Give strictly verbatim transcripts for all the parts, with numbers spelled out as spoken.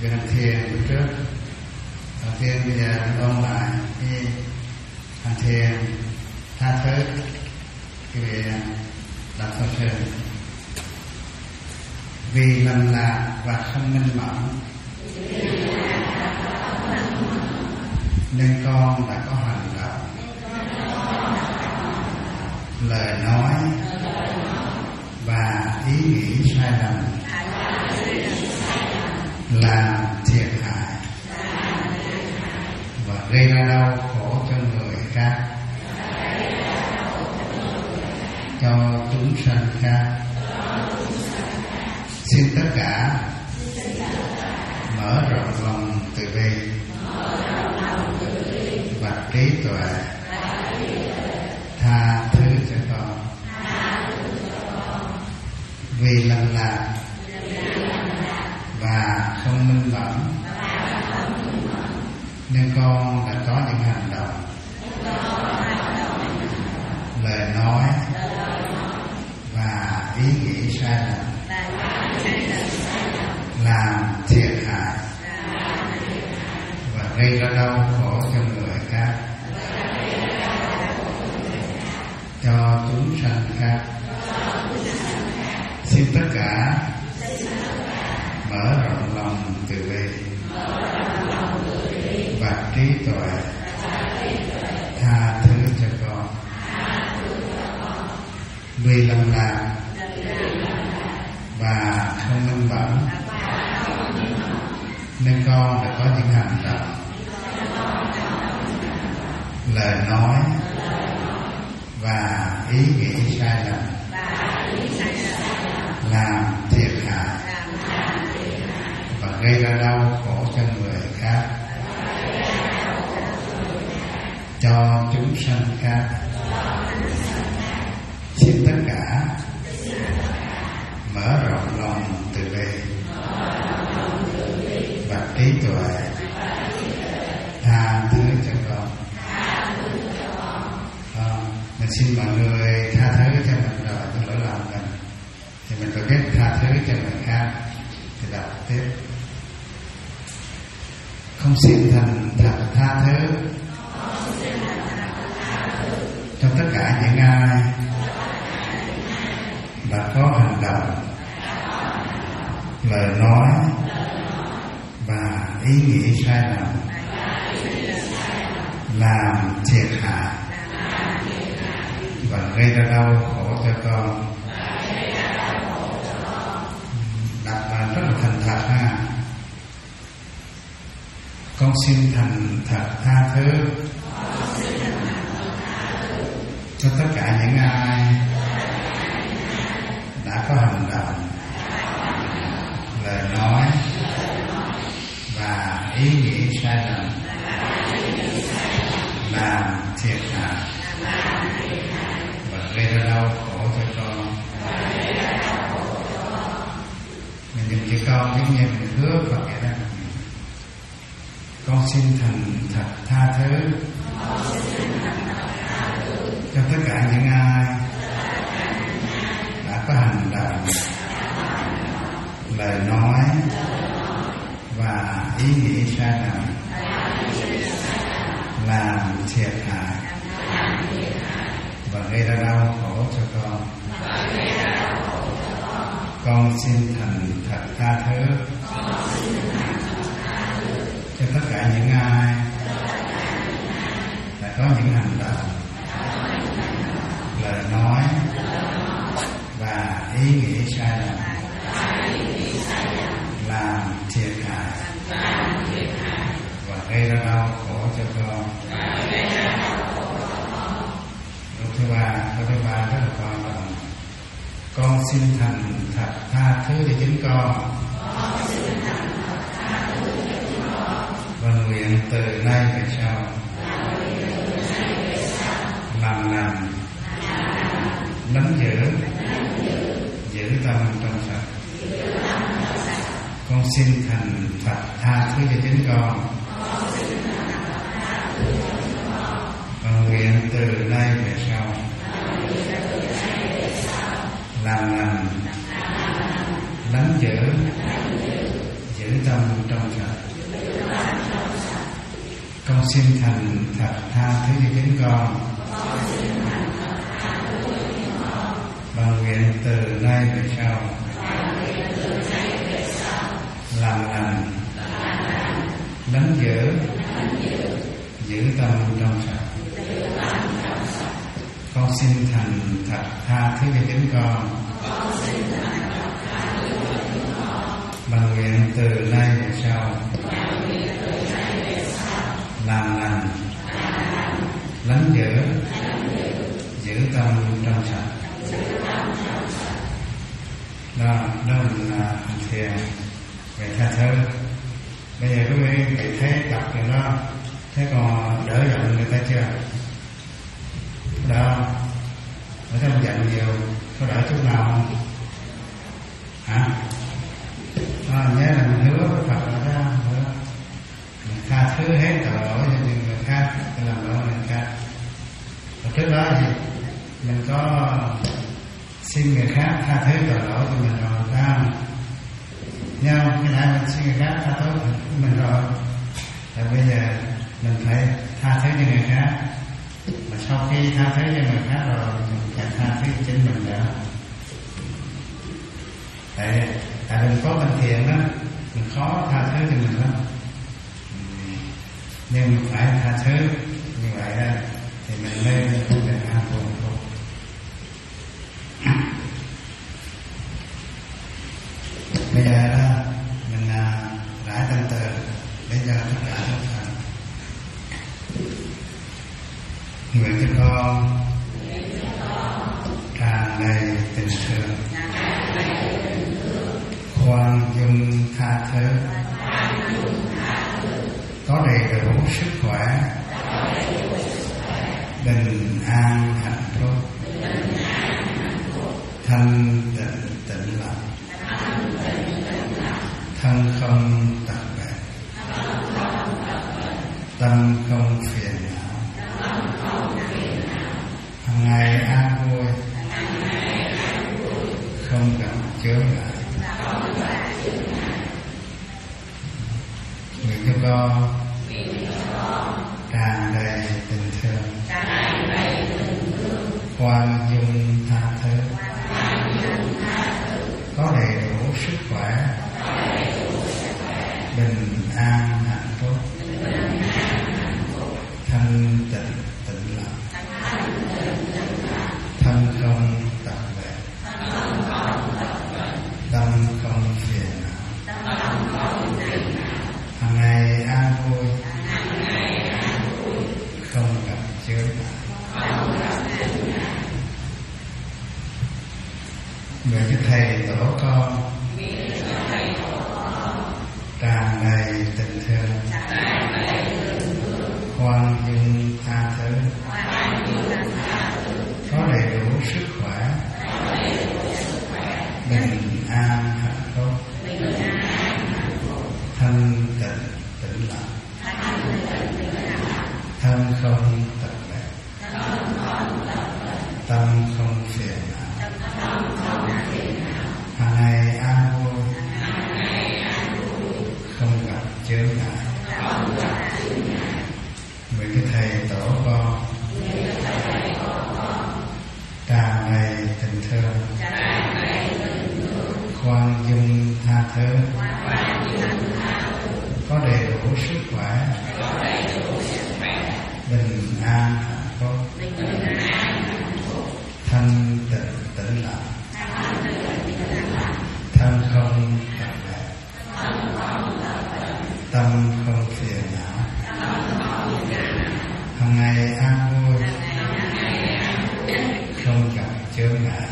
việc hành thiền lúc trước. Đầu tiên bây giờ mình ôn lại cái hành thiền tha thứ, cái vị đặt thật sự vì lầm lạc và không minh mẫn nên con đã có hành động, lời nói và ý nghĩ sai lầm, làm thiệt hại và gây ra đau khổ cho người khác, cho chúng sanh khác. Xin tất cả mở rộng lòng từ bi và trí tuệ, tha thứ cho con. Vì lầm lạc và không minh mẫn nên con đã có những hành động, lời nói và ý nghĩ sai lầm, làm thiệt hại và gây ra đau khổ cho người khác, cho chúng sanh khác. Xin tất cả mở rộng lòng từ bi và trí tuệ, tha thứ cho con. Vì lầm lạc và không minh mẫn nên con đã có những hành động, lời nói và ý nghĩ sai lầm, làm thiệt hại và gây ra đau khổ cho người khác, cho chúng sanh khác. Xin tất cả mở rộng lòng từ bi và trí tuệ, tha thứ cho con. À, mình xin mọi người tha thứ cho mình rồi, những lỗi lầm mình thì mình phải biết tha thứ cho người khác. Thì đọc tiếp: không xin thành thật tha thứ cho tất cả những ai đã có hành động, lời nói và ý nghĩ sai lầm, làm thiệt hại và gây ra đau khổ cho con. Đọc là rất là thành thật ha. Con xin thành thật tha thứ cho tất cả những ai đã có hành động, lời nói và ý nghĩ sai lầm, làm thiệt hại và gây ra đau khổ cho con. Mình nhìn cái con giống như mình hứa Phật vậy đó. Con xin thành thật tha thứ cho tất cả những ai đã có hành động, lời nói và ý nghĩ sai lầm, làm thiệt hại và gây ra đau khổ cho con. Con xin thành thật tha thứ cho tất cả những ai đã có những hành động, lời nói và ý nghĩ sai lầm, làm thiệt hại và gây ra đau khổ cho con. Câu thứ ba, câu thứ ba rất là quan trọng. Con xin thành thật tha thứ cho chính con và nguyện từ nay về sau làm lành, nắm giữ, giữ tâm trong sạch. Con xin thành thật tha thứ cho chính con và nguyện từ nay về sau làm lành, nắm giữ, giữ tâm trong sạch. Con xin thành thật tha thứ cho chính con. Bằng nguyện từ nay về sau làm lành, lánh giữ, giữ tâm trong sạch. Con xin thành thật tha thứ cho chính con. Bằng nguyện từ nay về sau làm lành, lánh giữ, giữ tâm trong sạch. Đó, đó là hành thiền về tha thứ. Bây giờ quý vị thấy tập rồi đó, thấy còn đỡ giận người ta chưa? Đó, ở trong giận nhiều, có đỡ chút nào không? Hả? À, nhớ là mình hứa với Phật là đó, hứa mình tha thứ hết tội lỗi cho những người khác, để làm lỗi người khác. Và trước đó thì mình có xin người khác tha thứ tội lỗi cho mình rồi, phải không? Nhưng cái này mình xin người khác tha thứ cho mình rồi, và bây giờ mình phải tha thứ cho người khác. Mà sau khi tha thứ cho người khác rồi, mình phải tha thứ cho chính mình nữa. Tại, tại mình có bệnh thiện đó, mình khó tha thứ cho mình lắm. Nhưng mình phải tha thứ như vậy đó, thì mình mới được an vui thôi. Bây giờ đó, mình rải tâm từ để cho tất cả chúng thành. Nguyện cho con tràn đầy tình thương, khoan dung tha thứ, có đầy đủ sức khỏe, bình an hạnh phúc, thanh tịnh tịnh lặng, thân không tật bệnh, tâm không phiền não, hằng ngày an vui, không gặp chướng ngại. Nguyện cho con tràn đầy tình thương, khoan dung tha thứ, có đầy đủ sức khỏe, bình an hạnh phúc, thanh tịnh tịnh lặng, thân không tật bệnh, tâm không phiền não, hằng ngày an vui, không gặp chướng ngại. Nguyện cho thầy tổ con tràn đầy tình thương, khoan dung tha thứ, có đầy đủ sức khỏe, bình an hạnh phúc, thanh tịnh tịnh lặng, thân không tật bệnh, tâm không phiền não, hàng ngày an vui, không gặp chướng ngại. Nguyện cái thầy tổ con tràn đầy tình thương, khoan dung tha thứ, có đầy đủ sức khỏe, bình an hạnh phúc, thanh tịnh tịnh lặng, thân không tật bệnh, tâm không phiền não, hằng ngày an vui, không gặp chướng ngại.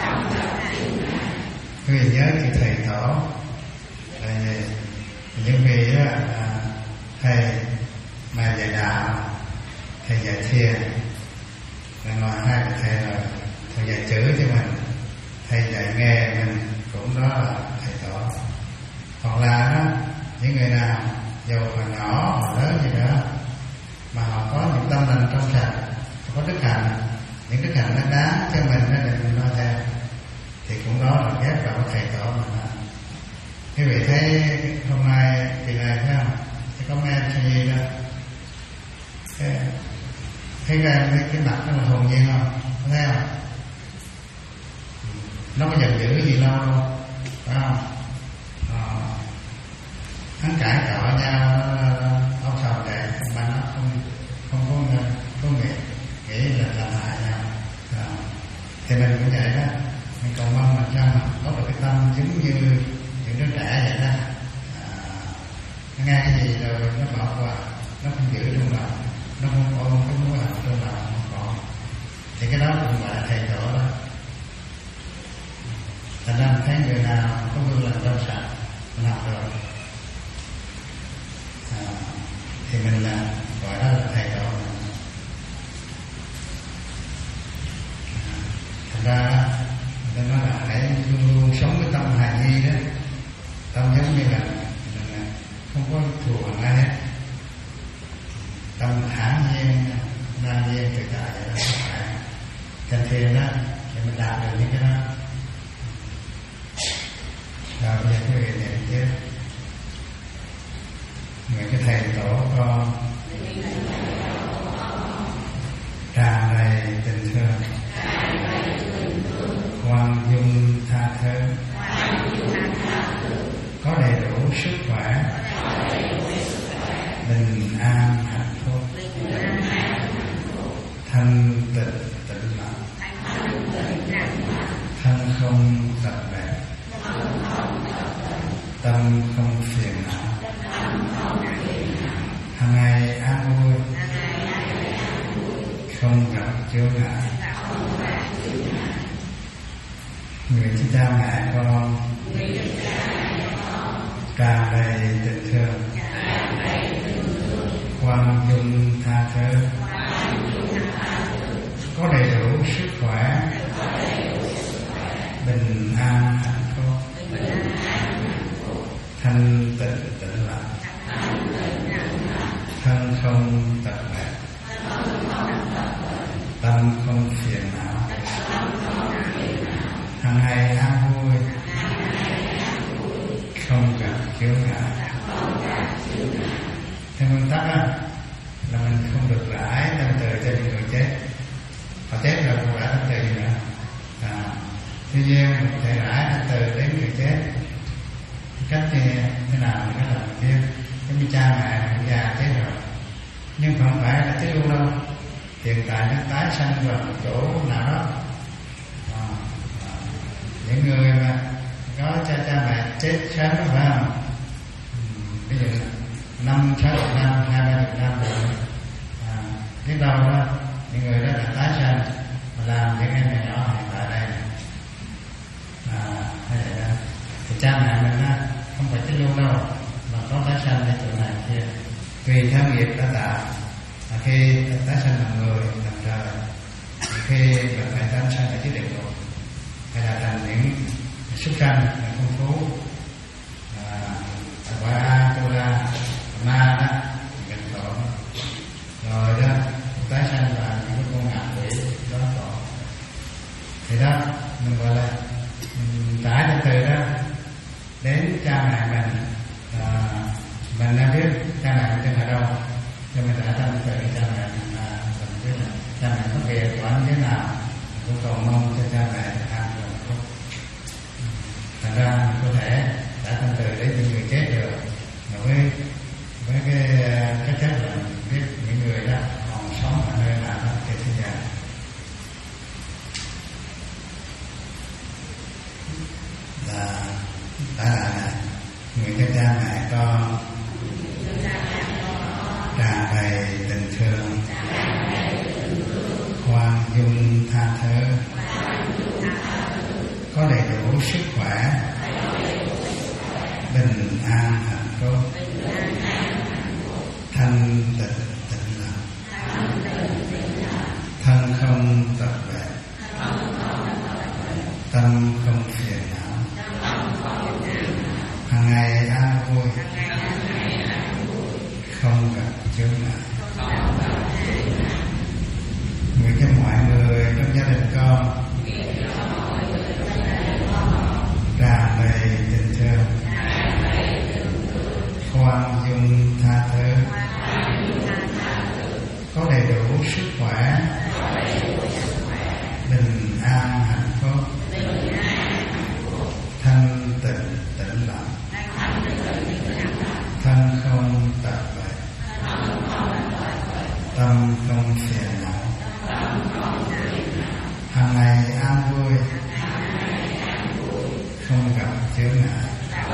Quý vị nhớ khi thầy tổ là những vị đó, thầy mà dạy đạo, thầy dạy thiền, là ngoài hai thầy rồi, thầy dạy chữ cho mình, thầy dạy nghề mình cũng đó là thầy tổ. Hoặc là đó, những người nào dù mà nhỏ hoặc lớn gì đó mà họ có những tâm lành trong sạch, có đức hạnh, những đức hạnh nó đáng cho mình để mình noi theo, thì cũng đó là ghép vào thầy tổ mình đó. Quý vị thấy hôm nay kỳ này thấy không? Thì có mấy em gì đó, cái, thấy cái, cái, cái mặt nó là hồn nhiên không? Thấy không? Nó có giận dữ gì đâu đâu, phải không? À, hắn cãi cọ nhau, ông sầu đẹp, mà nó không không có có nghĩ nghĩ là làm hại nhau. À, thì mình cũng vậy đó, mình cầu mong làm sao mà có được cái tâm giống như những đứa trẻ vậy đó. À, nó nghe cái gì rồi nó bỏ qua, nó không giữ trong lòng, nó không ôm cái mối hận trong lòng, không còn. Thì cái đó cũng gọi là thầy tổ đó. Thành ra thấy người nào có gương lành trong sạch mình học được, à, thì mình là gọi đó là thầy tổ. À, thành ra người ta nói là hãy luôn luôn sống với tâm hài nhi đó, tâm giống như là mình không có thù hằn ai hết, tâm thản nhiên, an nhiên tự tại vậy đó. Phải chân thiền đó để mình đạt được những cái đó. Rồi bây giờ quý vị niệm tiếp nguyện cái thầy tổ con tràn đầy tình thương, khoan dung tha thứ, có đầy đủ sức khỏe, bình an hạnh phúc, thanh tịnh tịnh lặng, thân không tập bệnh, tâm không phiền não, hàng ngày an vui, không gặp chướng ngại. Nguyện cho cha mẹ con tràn đầy tình thương, khoan dung tha thứ, có đầy đủ sức khỏe, bình an hạnh phúc, thanh tịnh tịnh lặng, thân không tập bệnh, tâm không phiền não, hàng ngày an vui, không gặp chướng ngại. Theo nguyên tắc á, là mình không được rải tâm từ cho những người chết. Họ chết rồi không rải tâm từ gì nữa. À, tuy nhiên mình có thể rải tâm từ đến người chết. Cách như thế nào mình có làm tiếp. Giống như cha mẹ người già chết rồi, nhưng không phải là chết luôn đâu. Hiện tại nó tái sanh vào một chỗ nào đó. À, à, những người mà có cha cha mẹ chết sớm đó phải không? Ví dụ năm sáu chục năm, hai ba chục năm rồi, à, biết đâu đó những người đó đã tái sanh mà làm những em nhỏ nhỏ hiện tại đây, à, hay vậy đó. Thì cha mẹ mình á không phải chết luôn đâu, mà có tái sanh ở chỗ này kia, tùy theo nghiệp đã tạo. À, khi tái sanh làm người, làm trời, khi bạn phải tái sanh ở dưới địa ngục, hay là thành những súc sanh là phong phú, à, quả A, cô La, ma đó, gần khổ, rồi đó tái sanh vào những cái con ngạ quỷ đó khổ. Thì đó mình gọi là tải từ từ đó đến cha mẹ mình, à, mình đã biết cha mẹ mình ở đâu, cho mình đã tâm từ cha mẹ mình là mình biết là cha mẹ có việc quản thế nào, cũng cầu mong cho cha mẹ an hạnh phúc. Thành ra mình có thể đã tâm từ đến những người chết được, với với cái cái chất là biết những người đó còn sống ở nơi nào đó trên thế gian. Là đã là nguyện cho cha mẹ con tràn đầy tình thương, khoan dung tha thứ, có đầy đủ sức khỏe, bình an hạnh phúc, thanh tịnh tịnh lặng, thân không tập bệnh, tâm không phiền não, hàng ngày an vui, không gặp chướng ngại. Nguyện cho mọi người trong gia đình con tràn đầy tình thương, khoan dung tha thứ, có đầy đủ sức khỏe, bình an hạnh phúc, thanh tịnh tĩnh lặng, thân không tật bệnh, tâm không phiền não, hàng ngày an vui, không gặp chướng ngại.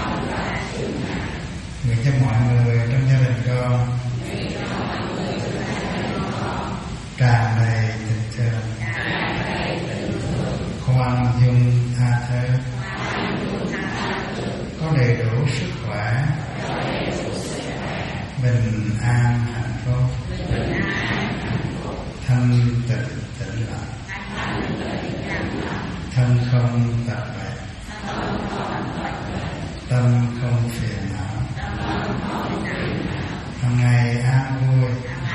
Nguyện cho mọi người trong gia đình con tràn đầy tình thương, khoan dung tha thứ, có đầy đủ sức khỏe, bình an hạnh phúc, thanh tịnh tĩnh lặng, thân không tật bệnh, tâm không phiền não, hàng ngày an vui,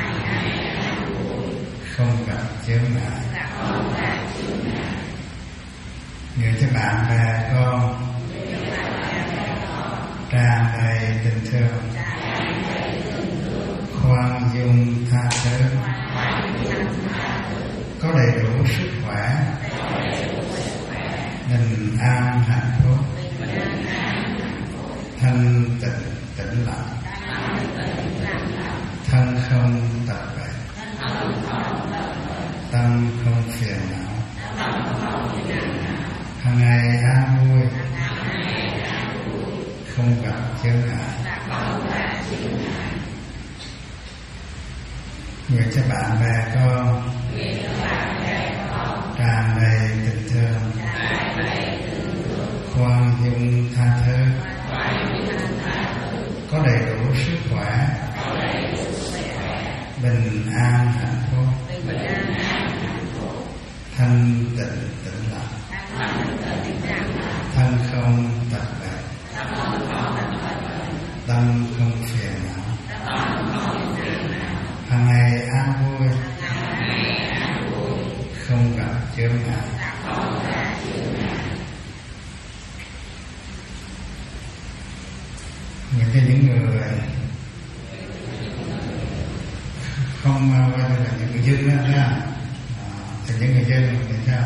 không gặp chướng ngại. Nguyện cho bạn bè con tràn đầy tình thương, khoan dung tha thứ, có đầy đủ sức khỏe, bình an hạnh phúc, thanh tịnh tĩnh lặng, thân không tật bệnh, tâm không phiền não, hàng ngày an vui, không gặp chướng ngại. Nguyện cho bạn bè con tràn đầy tình thương, khoan dung tha thứ, có đầy đủ sức khỏe, bình an hạnh phúc, thanh tịnh tĩnh lặng, thân không tật bệnh, tâm không phiền não, hàng ngày an vui, không gặp chướng ngại. Nguyện cho những người không coi như là những người dân đó nha, à, thì những người dân thì sao?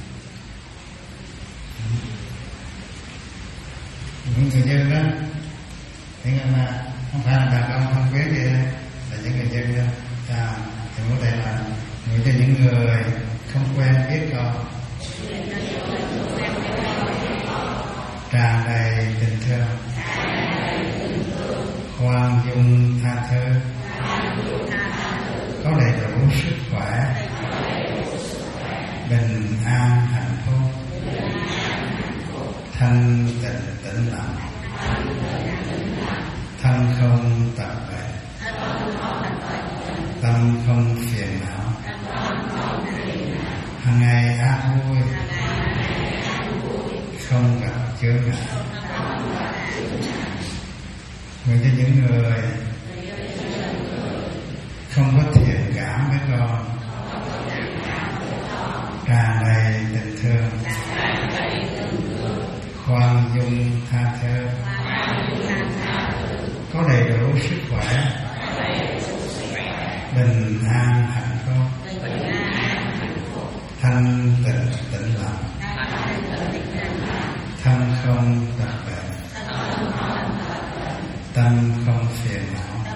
Những người dân đó, nhưng mà không phải là bà con không biết gì đâu, là những người dân đó. À, thì có thể là nguyện cho những người không quen biết con tràn đầy tình thương, khoan dung tha thứ, có đầy đủ sức khỏe, bình an hạnh phúc, thanh tịnh tĩnh lặng, thân không tật bệnh, tâm không phiền não, hàng ngày an vui, không gặp chướng ngại. Nguyện cho những người không có thiện cảm với con tràn đầy tình thương, khoan dung tha thứ, có đầy đủ sức khỏe, bình an hạnh phúc, thanh tịnh tĩnh lặng, thân không tật bệnh, tâm không phiền não,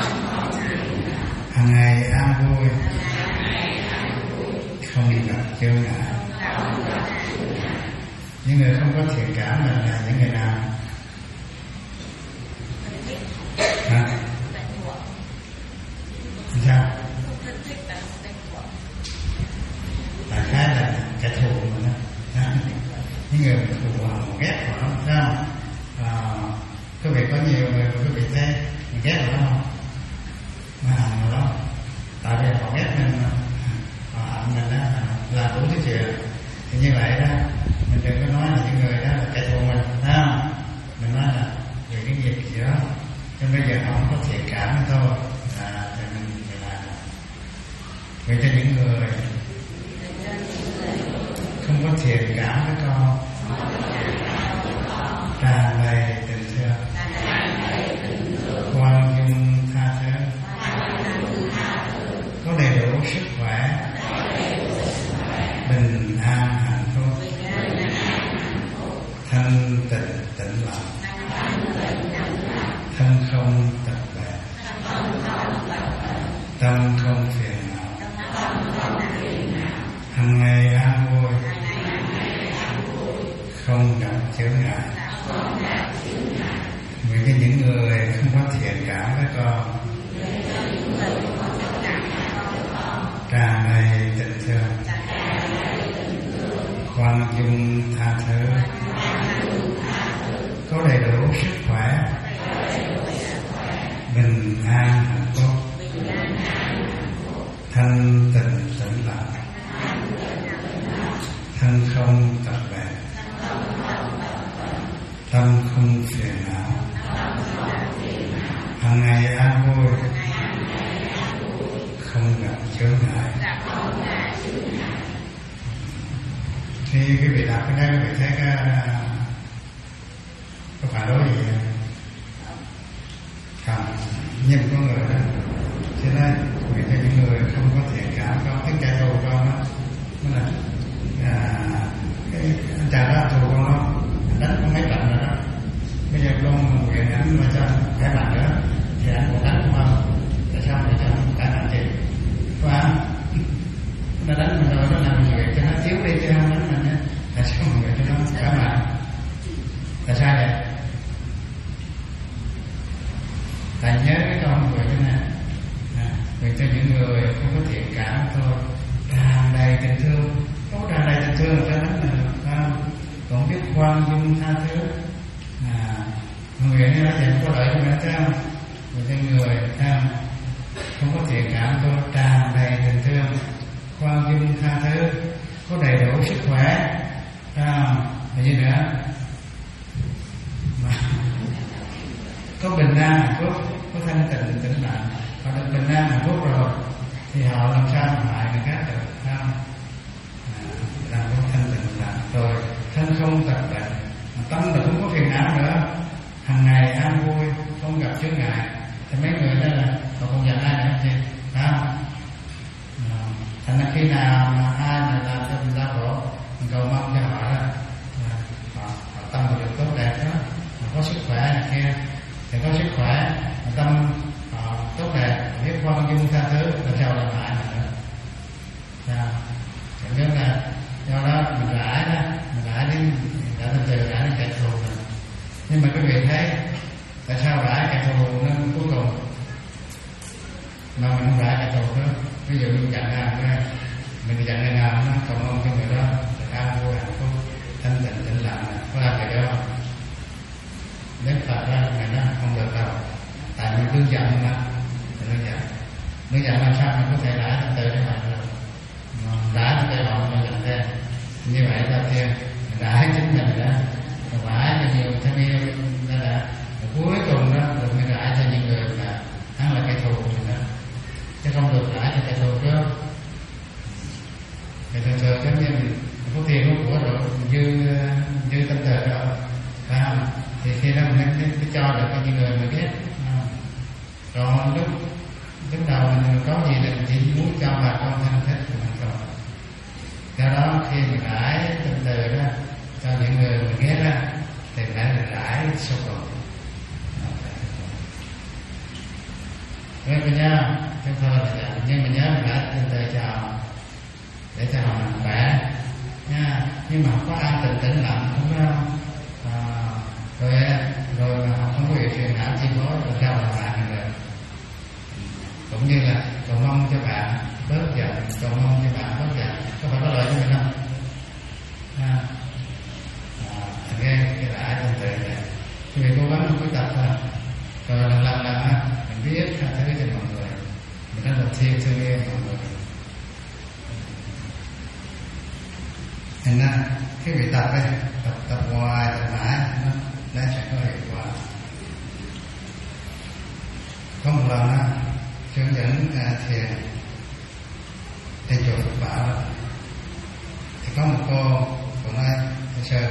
hàng ngày an vui, không gặp chướng ngại. Những người không có thiện cảm là, là những người nào? Hả? Sao? Đại khái là kẻ thù mà đó. Những người thù họ ghét họ sao? À, quý vị có nhiều người quý vị thấy ghét họ không? Mà hận họ đó. Tại vì họ ghét mình, họ hận mình đó, làm đúng cái chuyện. Thì như vậy đó, mình đừng có nói là những người đó là kẻ thù mình, thấy không? Mình nói là về cái nghiệp gì đó. Cho bây giờ họ không có thiện cảm với tôi, à, thì mình phải làm. Vậy cho những người không có thiện cảm với con tràn đầy tình thương, thân không tập bệnh, tâm không phiền não, hằng ngày an vui, không gặp chướng ngại. Vì cái những người không có thiện cảm với con, tràn đầy tình thương, khoan dung tha thứ, có đầy đủ sức khỏe, bình an hạnh phúc, thanh tịnh tĩnh lặng, thân không tập bệnh, tâm không phiền não, hằng ngày an vui, không gặp chướng ngại. Khi quý vị đọc cái đây, quý vị thấy cái có phản đối gì không? Nhìn con người đó, cho nên vì cho những người không có thiện cảm, có cái kẻ thù con đó, nó là à, cái anh chàng đó thù con đó, đánh có mấy trận rồi đó. Bây giờ con nguyện anh mà cho khỏe mạnh nữa, thì anh còn đánh không? Tại sao để cho khỏe mạnh chị? Và nó đánh mình rồi, nó làm mình nguyện cho nó thiếu đi chứ không đánh mình nhé. Tại sao mình nguyện cho nó khỏe mạnh? Tại sao vậy? Tại nhớ cái câu người thế này, à, nguyện cho những người không có thiện cảm thôi, tràn đầy tình thương. Có tràn đầy tình thương là cho đánh mình không? Còn biết khoan dung tha thứ, à, nguyện như thế không có lợi cho mình thấy không? Nguyện cho người không? Không có thiện cảm thôi, tràn đầy tình thương, khoan dung tha thứ, có đầy đủ sức khỏe, à, là gì nữa? Mà có bình an hạnh phúc, có thanh tịnh tĩnh lặng. Họ được bình an hạnh phúc rồi thì họ làm sao mà hại người khác được, không? À, làm có thanh tịnh lặng rồi, thân không tập bệnh, tâm là không có phiền não nữa, hàng ngày an vui, không gặp chướng ngại. Thì mấy người đó là họ không giận ai nữa chứ, phải không? À, thành ra khi nào mà ai mà làm cho mình đau khổ, mình cầu mong cho họ đó, à, họ, họ tâm họ được tốt đẹp đó, họ có sức khỏe này kia, thì có sức khỏe, tâm họ tốt đẹp, biết khoan dung tha thứ, làm sao làm hại mình nữa? Sao? Chẳng biết là do đó mình rải đó, mình rải đến đã từ từ rải đến kẻ thù mình. Nhưng mà quý vị thấy tại sao rải kẻ thù nó cuối cùng mà mình không rải kẻ thù nữa? Ví dụ như giận ai ra, mình giận ai nào nó cầu mong cho người đó là an vui hạnh phúc, thanh tịnh tĩnh lặng, có làm việc đó không? Đến Phật ra ngày đó không được đâu, tại mình cứ giận mà, mình giận, nó giận làm sao mình có thể rải từ từ cho họ được? Rải từ từ họ mình giận thêm, như vậy đầu tiên rải chính mình đó, rải cho nhiều thanh niên đó là cuối cùng đó được mình rải cho những người là hắn là kẻ thù của mình đó, chứ không được rải cho kẻ thù trước. Thì thường thường giống như mình có tiền có của rồi, mình dư dư tâm từ rồi, phải không? Thì khi đó mình mới, mới cho được cho những người mình biết. Còn lúc lúc đầu mình có gì thì mình chỉ muốn cho bà con thân thích của mình thôi. Do đó khi mình rải tâm từ đó cho những người mình ghét đó, thì phải là rải sâu cùng. Nghe mình nhớ, chúng thôi là vậy. Nhưng mà nhớ mình rải tâm từ cho họ, để cho họ mạnh khỏe nha. Nhưng mà không có an tịnh tĩnh lặng, không có đâu. À, rồi rồi mà họ không có bị phiền não chi phối, làm sao làm bạn được? Cũng như là cầu mong cho bạn bớt giận, cầu mong cho bạn bớt giận, có phải có lợi cho mình không? À, à, nghe cái lại tâm từ này, thì mình cố gắng quyết tập thôi, rồi lần lần lần mình biết tha thứ cho mọi người, mình đã đầu tiên thương yêu mọi người. Thành ra cái việc tập ấy, tập tập hoài tập mãi nó nó sẽ có hiệu quả. Có một lần á, hướng dẫn uh, thiền trên chùa Phật Bảo đó, thì có một cô cô nói thầy sư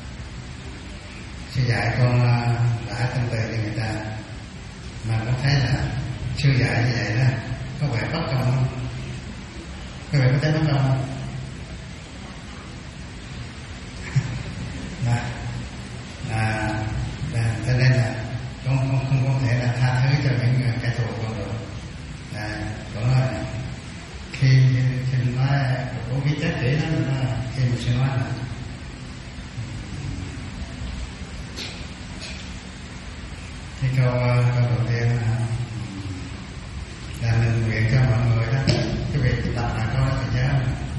sư dạy con uh, đã tâm từ cho người ta, mà con thấy là sư dạy như vậy đó có vẻ bất công không? Có vẻ có thấy bất công không? là, là, là cho nên là con không không có cũng biết giá trị đó là khi mình sẽ nói là cái câu câu đầu tiên là là mình nguyện cho mọi người đó, cái việc tập là câu đó phải nhớ.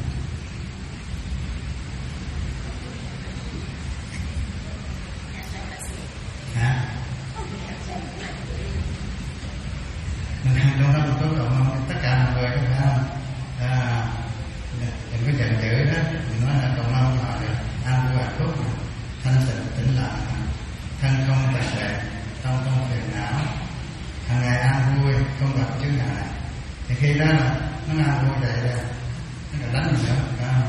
Hả? Mình hành trong đó một số cầu mong tất cả mọi người có phải không? À, đừng có giận dữ đó, mình nói là cầu mong họ được an vui hạnh phúc, thanh tịnh tĩnh lặng, thân không tạp lệ, tâm không phiền não, hàng ngày an vui, không gặp chướng ngại. Thì khi đó là nó an vui vậy là nó là đánh mình nữa, phải không?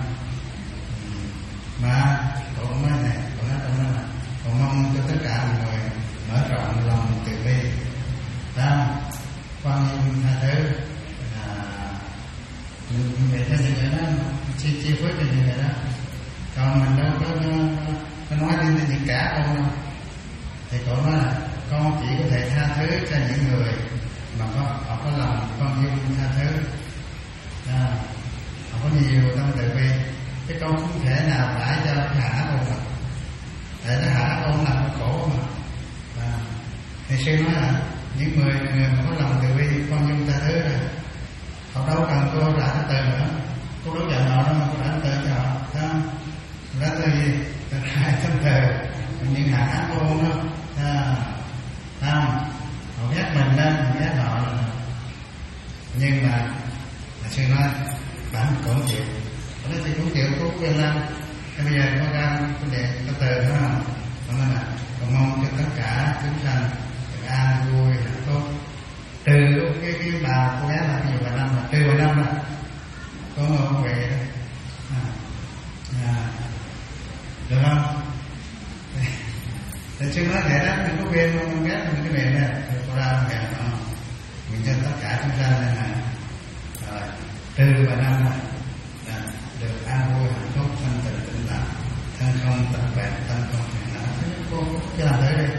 Mà cậu cũng nói này, cậu nói trong đó là cậu mong cho tất cả mọi người mở rộng lòng từ bi, phải không? Quan niệm tha thứ là mình vậy theo như vậy đó, chi chi phối cho như vậy đó. Còn mình đâu có có nói đến những cả con đâu. Thì cậu nói là con chỉ có thể tha thứ cho những người mà có họ có lòng con dung tha thứ, à, họ có nhiều tâm từ bi. Cái con không thể nào phải cho hạ con mà, để nó hạ con làm cái khổ mà. À, thì sư nói là những người, người mà có lòng từ bi con dung tha thứ rồi, họ đâu cần cô trả từ nữa, cô đâu giận họ đâu mà cô trả từ cho họ, phải không? Trả từ gì? Trả hai tâm từ, những hạ cô đó, à, không? Họ ghét mình lên, họ ghét họ lên. Nhưng mà là sư nói bản cũng chịu, họ nói thì cũng chịu, cũng quên lên. Thế bây giờ có ra cái đề có từ đó không? Còn nên là còn mong cho tất cả chúng sanh được an vui hạnh phúc. Từ cái cái bà cô gái là cái gì bà Năm là từ bà Năm là có ngồi về đó, à, à, được không? Thì sư nói vậy đó, mình có khuyên không ghét mình cái miệng này, rồi cô ra miệng đó, mình cho tất cả chúng ta nên là rồi từ bà Năm là được an vui hạnh phúc, thanh tịnh tĩnh lặng, thân không tật bệnh, tâm không phiền não. Cô cứ làm thế đi.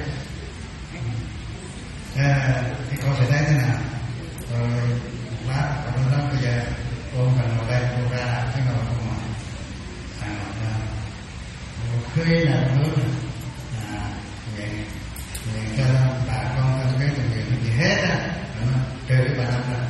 À, thì cô sẽ thấy thế nào? Rồi một lát, còn đó bây giờ cô không cần ngồi đây, cô ra cái ngồi cô ngồi, à, ngồi ra. Cô khi nào bước à, nguyện nguyện cho bà con thân biết nguyện cái gì hết á, trừ cái bà Năm ra.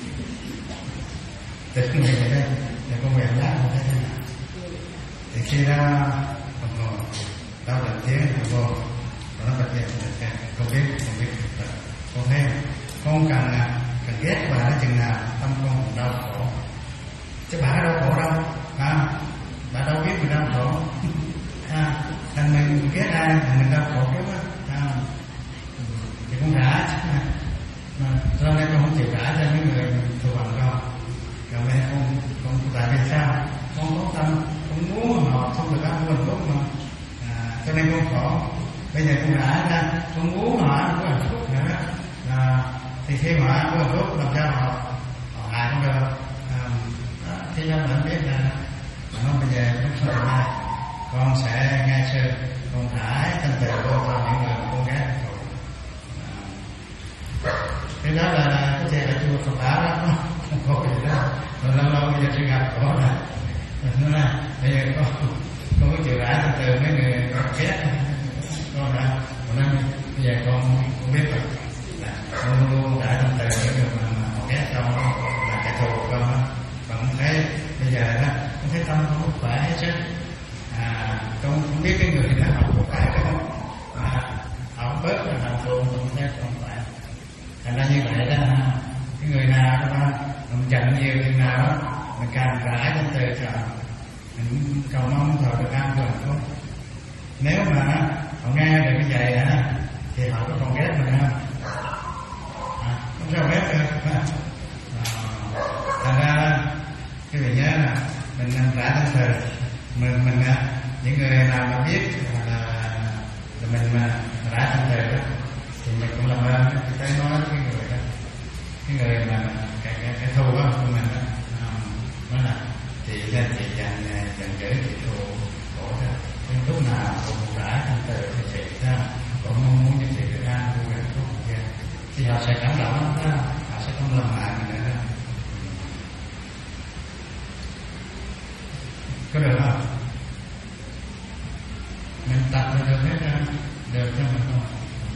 Thì cái nguyện vậy đây. Để con nguyện lát không thấy thế nào. Thì khi ra con ngồi đau đầu tiếng con vô, nó bật dậy được con biết, con biết con thấy con cần cần ghét bà nó chừng nào tâm con còn đau khổ, chứ bà đâu khổ đâu, à, bà đâu biết mình đau khổ, à, thành mình ghét ai thì mình đau khổ trước á, à, thì con trả chứ mà, do nên con không chịu trả cho những người thù hằn con. Rồi mẹ con, con tại vì sao? Con có tâm, con muốn họ không được ăn hạnh phúc mà, à, cho nên con khổ. Bây giờ con đã ra, con muốn họ ăn hạnh phúc nữa, à, thì khi mà ăn hạnh phúc làm sao họ họ hại con được? À, đó, khi đó bạn biết là nó bây giờ lúc sau này con sẽ nghe sư, con thải tâm từ cô cho những người con gái rồi. À, cái đó là có thể là chùa Phật giáo đó, không có gì đó. Rồi lâu lâu bây giờ sẽ gặp có là nó là bây giờ con con có chịu rãi từ từ mấy người ghét con đã, còn nên bây giờ con con biết rồi là con luôn rãi từ từ những người mà, mà họ ghét con là kẻ thù của con đó. Và con thấy bây giờ đó con thấy tâm con không khỏe hết sức, à, con không biết cái người đó họ có phải không, à, họ bớt là làm thù con thấy không khỏe. Thành ra như vậy đó, cái người nào đó mình giận nhiều chừng nào đó mình càng rãi tâm từ cho mình cầu mong thờ được an vui hạnh phúc. Nếu mà họ nghe được cái vậy á thì họ có còn ghét mình không? À, không sao ghét được. À, thành ra cái vị nhớ là mình rãi tâm từ, mình mình những người nào mà biết là, là mình mà rãi tâm từ đó thì mình cũng làm ơn cái cái nói cái người đó, cái người mà cái cái, cái thù đó của mình đó, nói là chị lên chị dành dành gửi chị thù khổ đó, nhưng lúc nào cũng rãi tâm từ thì chị đó cũng mong muốn cho chị được an vui hạnh phúc kia, thì họ sẽ cảm động đó, họ sẽ không làm hại mình nữa đó. có được không? Mình tập là được hết ra, được cho mình không?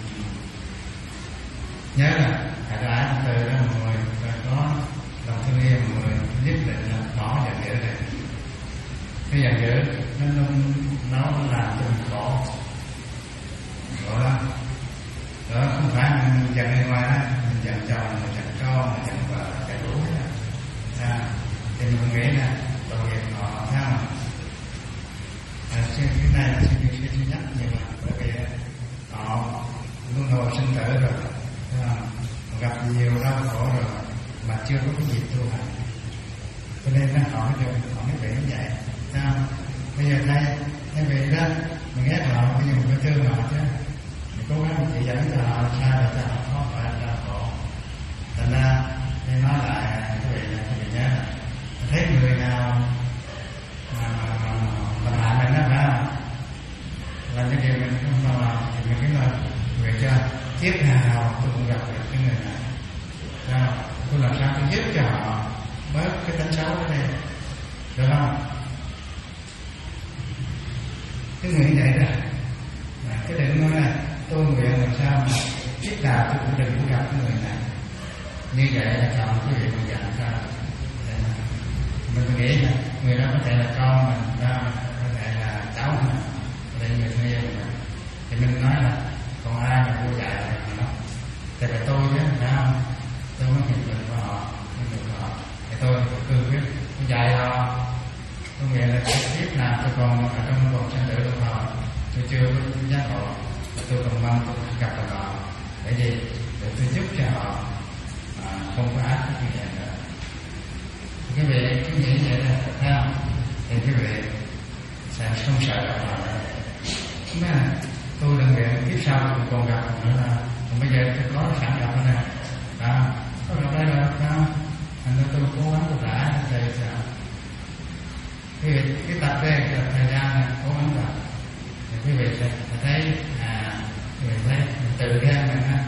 Nhớ là hãy đã từ ra một người và có lòng thương yêu một người nhất định là bỏ giận dữ này. Cái giận dữ nó nó làm cho mình khổ, khổ lắm. Đó không phải mình giận người ngoài đó, mình giận chồng, mình giận con, mình giận vợ, cái đủ hết à, thì mình nghĩ là tội nghiệp họ thấy không? À, cái này là suy nghĩ suy nhắc nhưng mà bởi vì họ luân hồi sinh tử rồi, gặp nhiều đau khổ rồi mà chưa có cái gì tu hành, cho nên nó họ mới được họ mới bị như vậy. Sao bây giờ đây cái vị đó mình ghét họ, bây giờ mình phải thương họ chứ, mình cố gắng chỉ dẫn cho họ sao để cho họ không phải đau khổ. Thành ra nên nói lại cái vị này, cái vị nhớ là thấy người nào mà mà mà làm hại mình đó phải không, làm cái điều mình không làm thì mình cứ nói vậy cho tiếp nào tôi cũng gặp được cái người này. Sao tôi làm sao tôi giúp cho họ bớt cái tính xấu đó đây, được không? Cái người như vậy đó, cái đừng nói là tôi nguyện làm sao mà chiếc nào tôi cũng đừng có gặp cái người này. Như vậy là chọn cái việc mình dặn sao mình nghĩ là người đó có thể là con mình, có thể là cháu mình, có thể người thân yêu mình, thì mình nói là còn ai mà vô dạy là nó thì là tôi chứ, phải không? Tôi mới nhìn mình của họ, nhìn mình của họ thì tôi cương quyết tôi dạy họ. Tôi nghĩ là cái tiếp nào tôi còn ở trong vòng sinh tử của họ, tôi chưa có giác ngộ, tôi còn mong tôi gặp được họ để gì, để tôi giúp cho họ mà không có ác như vậy nữa. Cái vị cứ nghĩ vậy là thấy không? Thì cái vị sẽ không sợ gặp họ nữa. Đúng là tôi là nguyện kiếp sau tôi còn gặp nữa là còn bây giờ tôi có sẵn gặp ở đây, à, có gặp đây rồi sao? Thành ra tôi cố gắng tôi đã thầy sao? Cái vị cái tập đây cái thời gian này cố gắng gặp, thì quý vị sẽ thấy à, quý vị thấy mình tự khen mình á.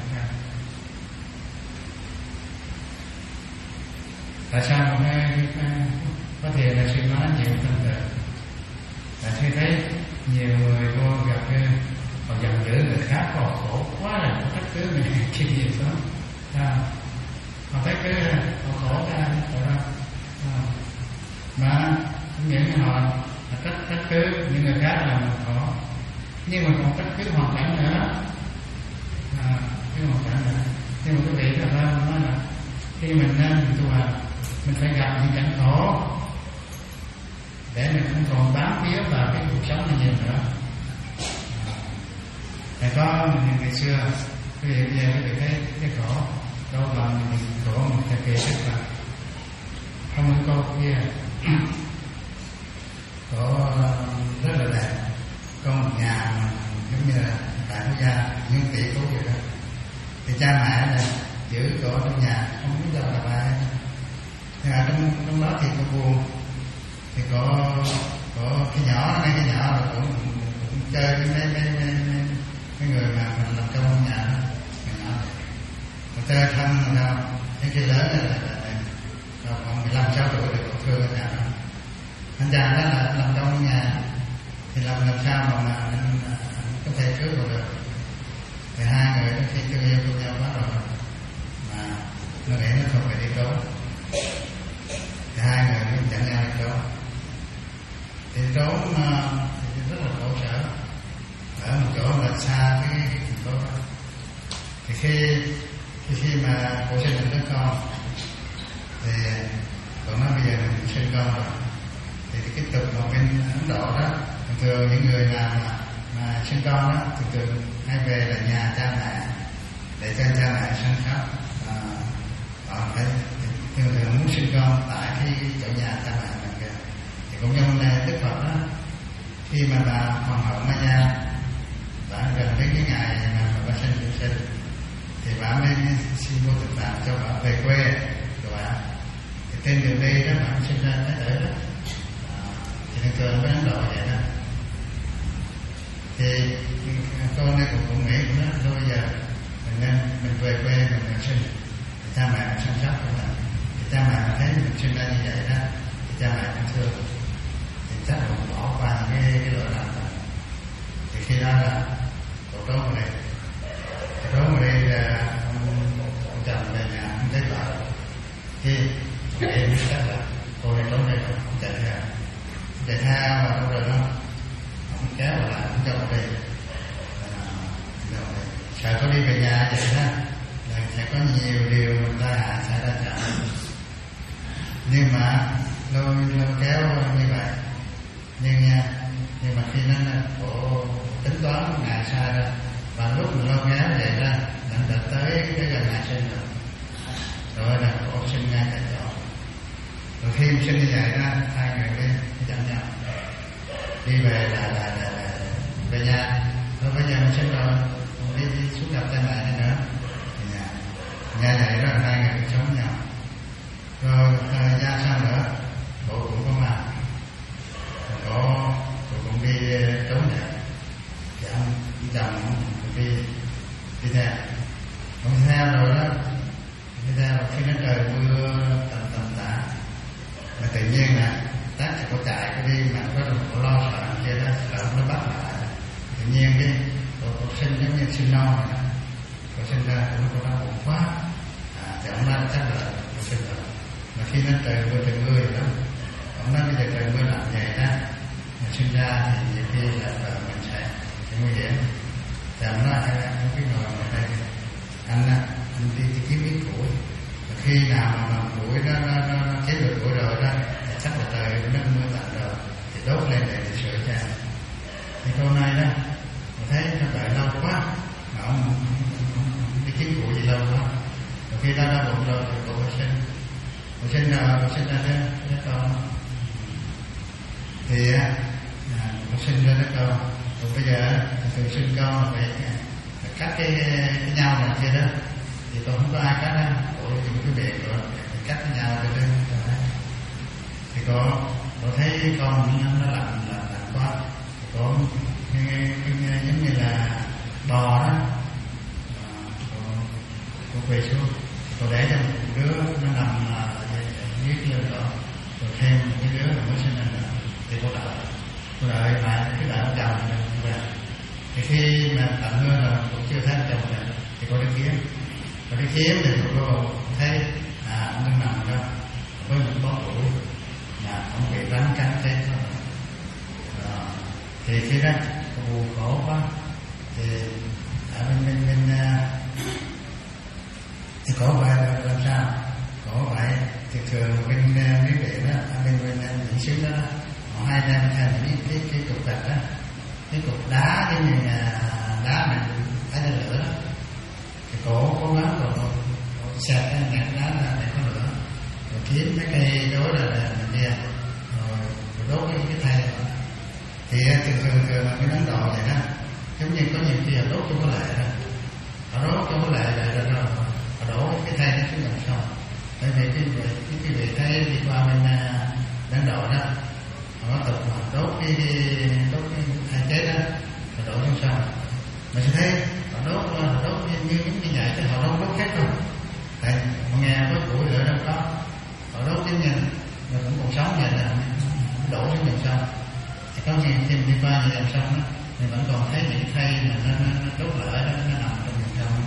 Tại sao mà nghe có thể là suy nói nhiều tâm tự? Tại khi thấy nhiều người vô gặp cái họ giận dữ người khác, họ khổ quá là họ trách cứ người này kia nhiều lắm, à, họ trách cứ họ khổ ra rồi đó, à, mà những họ trách trách cứ những người khác làm khổ, nhưng mà còn trách cứ hoàn cảnh nữa, à, cái hoàn cảnh nữa. Nhưng mà cái vị thật ra nói là khi mình nên mình tu hành, mình phải gặp những cảnh khổ để mình không còn bám víu vào cái cuộc sống này nhiều nữa. Thầy có ngày xưa cái việc bây giờ cái việc thấy cái khổ đâu lòng mình khổ mình thật kỳ sức là không có câu kia khổ rất là đẹp, có một nhà giống như là tại quốc gia những tỷ phú vậy đó, thì cha mẹ là giữ cổ trong nhà không biết đâu là ai. Nhưng mà trong trong đó thì có buồn, thì có có cái nhỏ này cái nhỏ là cũng, cũng chơi với mấy mấy mấy mấy người mà mình làm trong nhà đó, người nhỏ mà chơi thân mà đâu, cái kia lớn là là còn mười lăm sáu tuổi thì còn thương ở nhà đó. Anh chàng đó là làm trong nhà thì làm làm sao mà mà anh có thể cưới được. Thì hai người đó khi chưa yêu thương nhau quá rồi mà nó nghĩ nó không phải đi trốn, thì hai người mới dẫn nhau đi trốn. Thì trốn thì rất là khổ sở ở một chỗ là xa cái thành phố đó. Thì khi khi, khi mà cô sinh được đứa con thì cô nói bây giờ mình sinh con rồi, thì cái tục mà bên Ấn Độ đó thường thường những người nào mà, mà sinh con đó thường thường hay về là nhà cha mẹ để cho cha mẹ săn sóc, à, họ phải thường thường muốn sinh con tại cái chỗ nhà cha mẹ mình kìa. Thì cũng giống như Đức Phật đó, khi mà bà hoàng hậu Maya bà gần đến cái ngày mà bà sinh tử sinh thì bà mới xin vô thực tạng cho bà về quê của bà. Thì trên đường đi đó bà sinh ra cái tử đó, à, thì thường thường với Ấn Độ vậy đó. Thì con này cũng, cũng nghĩ cũng nói thôi bây giờ mình nên mình về quê mình, mình sinh, thì cha mẹ chăm sóc của mình. Thì cha mẹ thấy mình sinh ra như vậy đó thì cha mẹ cũng thương. chắc là bỏ qua những cái, cái lỗi lầm đó. Thì khi đó là cậu trốn ở đây, cậu trốn ở đây là ông, ông chồng về nhà không thấy vợ, khi em biết chắc là cô đang trốn đây rồi, ông chạy theo, chạy theo và đâu rồi đó, ông kéo vào lại, ông cho vào đây, sợ có đi về nhà vậy đó, là sẽ có nhiều điều mình ta hạ xảy ra chậm, nhưng mà lôi lôi kéo như vậy, nhưng nha, nhưng mà khi nó cổ tính toán ngày sai ra, và lúc mình lôi kéo vậy ra, đã đã tới cái gần ngày sinh rồi, rồi là cổ sinh ngay tại chỗ, rồi khi sinh như vậy đó, hai người đi chậm nhau, đi về là là là, là về nhà, rồi bây giờ mình sinh rồi, đi, đi xuống gặp cha mẹ nữa, nhà nhà này đó là hai người sống nhau, rồi thời gian sau nữa, cổ cũng có mặt, cổ cổ cũng đi trốn nhà, thì ông chồng cũng đi đi theo, ông đi theo rồi đó, đi theo khi nó trời mưa tầm tầm tã, mà tự nhiên là tác sẽ có chạy có đi mà có được có lo sợ kia đó, sợ nó bắt lại, tự nhiên cái cổ, cổ sinh giống như sinh non vậy đó, cổ sinh ra cũng có đau bụng quá, à, thì ông nói chắc là cổ sinh rồi, mà khi nó trời mưa trời mưa vậy đó, ông nói bây giờ trời mưa nặng vậy đó, mà sinh ra thì nhiều khi là vợ mình sẽ nguy hiểm, thì ông nói anh cái ngồi ở đây, anh anh đi, đi kiếm ít củi, khi nào mà bằng củi nó nó nó kiếm được củi rồi đó, thì chắc là trời nó mưa tạnh rồi, thì đốt lên để để sửa cho anh. Thì câu này đó, mình thấy nó đợi lâu quá, mà ông, ông, ông, ông đi kiếm củi gì lâu quá, rồi khi đó đau bụng rồi thì cô phải sinh, cô sinh rồi cô sinh ra đó đứa con, thì á cô sinh ra đứa con, rồi bây giờ từ sinh con phải cắt cái, cái nhau này kia đó, thì tôi không có ai cắt đó, cô dùng cái việc rồi cắt cái nhau cho đứa thì có có thấy con nó nó lạnh lạnh lạnh quá, có cái, cái, cái, giống như là bò đó, cô quay xuống, cô để cho một đứa nó nằm viết lên đó, rồi thêm một cái đứa mà mới sinh ra nữa, thì cô đợi, cô đợi mà cái đợi ông chồng về, thì khi mà tận mưa rồi cũng chưa thấy chồng về, thì cô đi kiếm, cô đi kiếm thì cô thấy à ông đang nằm đó với một bó củi, mà ông bị rắn cắn chết rồi. Đó. Thì khi đó cô buồn khổ quá, thì ở bên bên bên thì có vậy làm sao, có vậy thì thường bên mấy vị đó, ở bên bên những xứ đó, họ hay đem theo những cái cái cục gạch đó, cái cục đá cái như là đá mình thấy lên lửa đó, thì cổ cố gắng rồi xẹt cái ngạt đá ra để có lửa, rồi kiếm cái cây đối là mình đi, rồi, rồi đốt cái cái thay đó. Thì thường thường thường là cái nắng độ vậy đó, giống như có nhiều khi là đốt cho có lệ đó, họ đốt cho có lệ lại rồi rồi họ đổ cái thay nó xuống dòng sông, tại vì cái cái cái vị thấy đi qua bên nắng độ đó, họ có tục họ đốt cái đốt cái thay chết đó, họ đổ xuống sông, mình sẽ thấy họ đốt họ đốt như như như vậy chứ họ không đốt khác đâu, tại họ nghe có củi lửa đâu có, họ đốt cái nhân mà cũng còn sống vậy là đổ xuống dòng sông, thì có khi khi đi qua dòng sông đó thì vẫn còn thấy những thay mà nó, nó, nó đốt lửa đó, nó nằm trong dòng sông,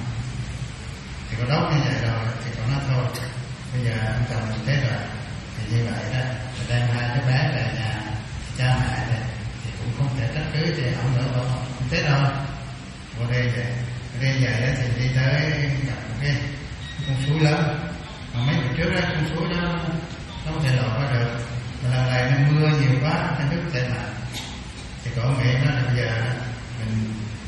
thì có đốt như vậy rồi thì còn nói thôi bây giờ ông chồng mình chết rồi, thì như vậy đó mình đem hai đứa bé về nhà cha mẹ này thì cũng không thể trách cứ thì ông nữa đâu không chết đâu, cô đi vậy đi vậy đó thì đi tới gặp một cái con suối lớn, mà mấy ngày trước đó con suối đó nó không thể lọt qua được, mà lần này nó mưa nhiều quá nó nước chảy mạnh, thì cậu nghĩ đó là bây giờ mình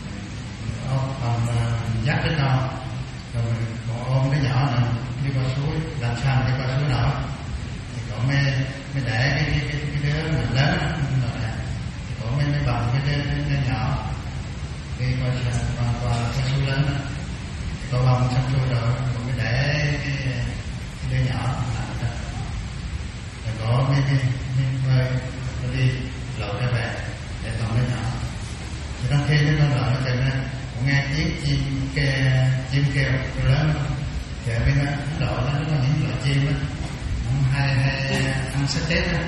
ôm phòng dắt đến đâu, rồi mình ôm cái nhỏ này đi qua suối, làm sao đi qua suối nổi, thì cậu mới mới để cái cái cái, cái đứa mình lớn đó, thì cậu mới mới bằng cái đứa, đứa nhỏ đi qua qua qua cái suối lớn đó, thì cậu bằng xong xuôi rồi cậu mới để cái, cái đứa nhỏ làm đó, rồi cậu mới mới mới mới đi lội ra về để còn đứa nhỏ, thì trong khi đứa con lội nó chạy ra cũng nghe tiếng chim kêu, chim kêu lớn, thì ở bên Ấn Độ nó có những loại chim đó, hay hay ăn xác chết đó,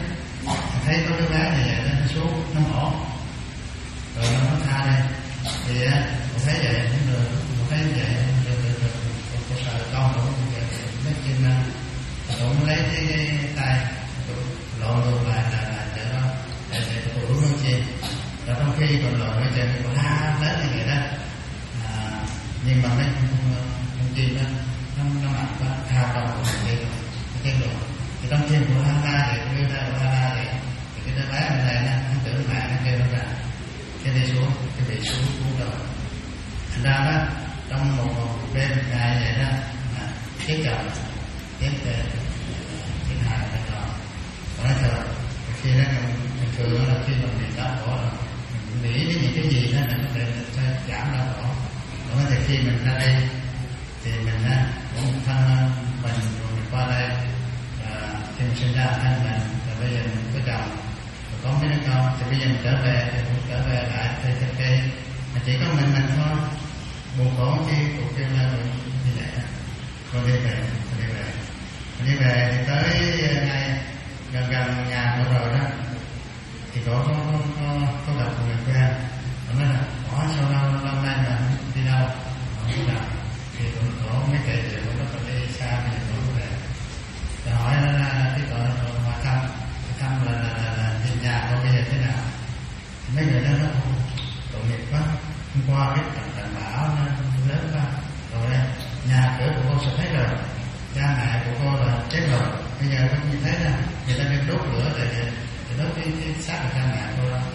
thấy có đứa bé này vậy nó xuống nó mổ rồi nó tha đây thì tôi thấy vậy cũng được, tôi thấy vậy được được được tôi sợ con cũng nó chim tôi cũng lấy cái, cái tay tôi lộn luôn lại là là để nó để để tôi uống nó chim rồi trong khi còn lộn nó chơi còn la lớn như vậy đó à, nhưng mà mấy con chim đó nó nó mặc nó thao con của mình đi cái đồ thì trong chim của la la thì đưa ra la la thì thì cái đứa bé bên này nó tưởng mẹ nó kêu nó ra cái đi xuống cái bị xuống xuống rồi thành ra đó trong một, một đêm ngày vậy đó à, tiếp chồng tiếp về tiếp hai cái trò có nói trời khi đó mình thường là khi mà mình đau khổ rồi mình nghĩ đến những cái gì đó là nó để cho giảm đau khổ còn thì khi mình ra đây thì mình á cũng thân mình rồi mình qua đây à, khi mình sinh ra thân mình rồi bây giờ mình có chồng rồi có mấy đứa con thì bây giờ mình trở về thì cũng trở về lại thì cái cây mà chỉ có mình mình thôi buồn khổ chi cũng kêu lên rồi như vậy đó rồi đi về rồi đi về rồi đi về thì tới ngay gần gần nhà của rồi đó thì có có có có, có gặp một người quen nó nói là bỏ sao lâu lâu nay mà đi đâu không có gặp thì cũng có mấy kể chuyện của nó còn đi xa bây giờ cũng về thì hỏi nó là cái gọi hòa thăm thăm là là là, là tìm nhà của bây giờ thế nào mấy người đó nó tội nghiệp quá hôm qua cái trận trận bão nó lớn quá rồi đây nhà cửa của cô sụp hết rồi cha mẹ của cô là chết rồi bây giờ nó như thế nè người ta đem đốt lửa để để đốt cái, cái xác của cha mẹ cô đó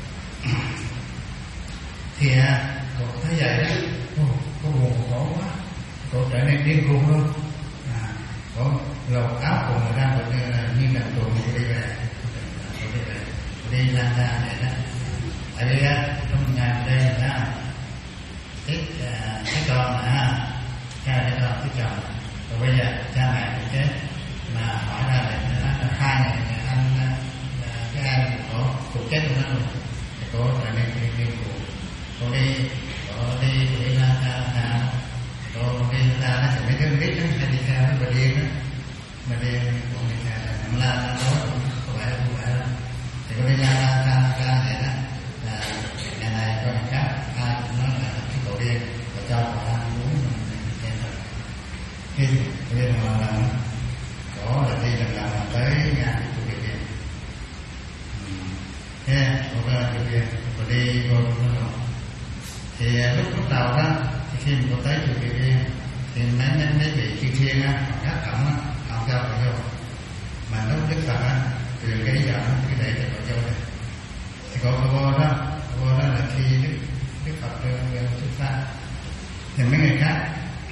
thì cô thấy vậy đó cô, cô buồn khổ quá cô trở nên điên cuồng luôn à, cô lột áo của người ta như là như là tuồng cô đi về cô đi về cô đi lan ra vậy đó tại vì trong nhà đây là cái cái con mà cha cái con cái chồng rồi bây giờ cha mẹ cũng chết mà hỏi ra là nó khai này anh cái anh của cũng chết của nó luôn thì cô trở nên điên điên cuồng cô đi cô đi cô đi ra ra ra cô đi ra nó thì mấy đứa biết nó hay đi theo nó bà điên đó mà điên cô đi theo nó la nó nói có vẻ không phải đâu thì cô đi ra ra ra ra vậy đó là ngày này có người khác ai cũng nói là cái cổ điên và cho người ta muốn mình xem thôi khi cô điên mà làm có là đi lần lần tới nhà của người điên thế cô ra người điên cô đi vô nó rồi thì lúc lúc đầu đó thì khi mà cô tới chùa Kiều Điên thì mấy mấy mấy vị chư thiên á các cộng á cộng cho cô vô mà lúc Đức Phật á truyền cái giọng cái để cho cô vô thì cô cô vô đó cô vô đó là khi Đức Đức Phật đưa xuất phát thì mấy người khác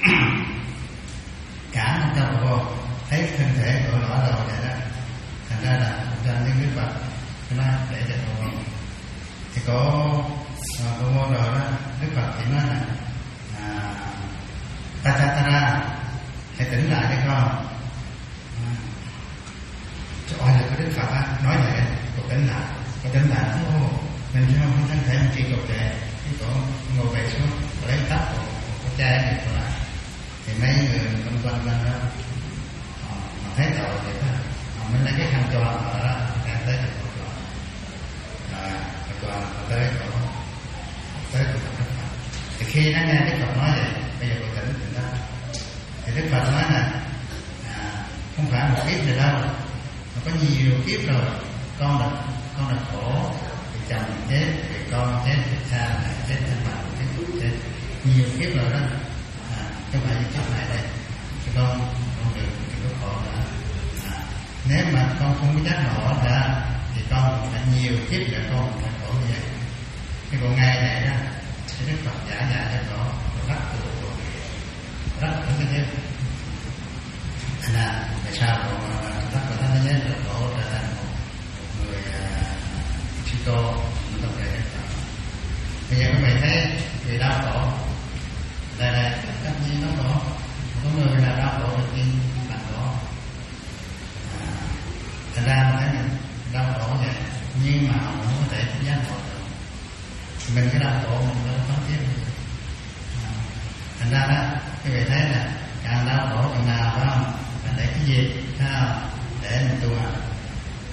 cả không cho cô vô thấy thân thể của lõ đầu vậy đó thành ra là cho những Đức Phật nói để cho cô vô thì cô cô vô rồi đó Đức Phật thì nói là à, Tatatara hãy tỉnh lại đi con à, cho ai là cái Đức Phật á nói vậy cô tỉnh lại cô tỉnh lại ô mình không thân thể mình chỉ cột trẻ cái cổ ngồi về xuống cô lấy tóc của cô cha thì cô lại thì mấy người quanh quanh bên đó họ, họ thấy tội vậy đó họ mới lấy cái khăn cho họ đó càng tới được một rồi rồi còn tới cổ tới cổ Đức Phật thì khi nó nghe Đức Phật nói vậy bây giờ cô tỉnh tỉnh đó thì Đức Phật nói là à, không phải một kiếp nữa đâu mà có nhiều kiếp rồi con là con là khổ thì chồng chết thì con chết thì cha mẹ chết anh bà chết chết nhiều kiếp rồi đó à, không phải những kiếp này đây thì con con được thì có khổ nữa à, nếu mà con không có giác ngộ ra thì con cũng phải nhiều kiếp nữa con cũng phải khổ như vậy cái con ngay này đó thì Đức Phật giả giải cho có rất từ rất những cái thế thành ra tại sao còn tất cả thế giới là khổ trở thành một, một người sư tô một tập thể Đức Phật bây giờ các bạn thấy người đau khổ đây này tất nhiên đau khổ có người là đau khổ được nhưng bạn khổ à, thành ra mà thấy mình đau khổ vậy nhưng mà họ không có thể giác ngộ được mình cái đau khổ mình đâu có tiếp được à, thành ra đó các vị thấy là càng đau khổ càng nào phải không mình để cái gì sao để mình tu hành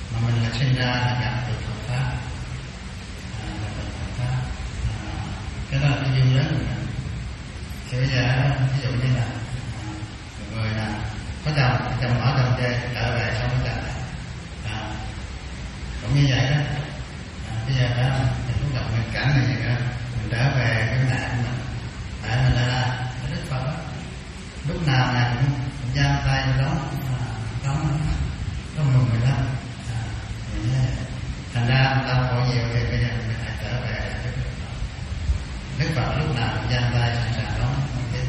mà mình là sinh ra là gặp được Phật pháp, à, là gặp Phật pháp, à, cái đó là cái duyên lớn của mình. Thì bây giờ ví dụ như là à, người là có chồng, chồng ở chồng về trở về xong có chồng, à, cũng như vậy đó. À, bây giờ đó mình cũng gặp nghịch cảnh này vậy đó, mình trở về cái nạn của mình, tại mình là là Đức Phật đó. Lúc nào này cũng giang tay đón đón đón mừng mình lắm. À, thành ra mình đau khổ nhiều thì bây giờ mình phải trở về Đức Phật. Đức Phật lúc nào cũng giang tay sẵn sàng đón cái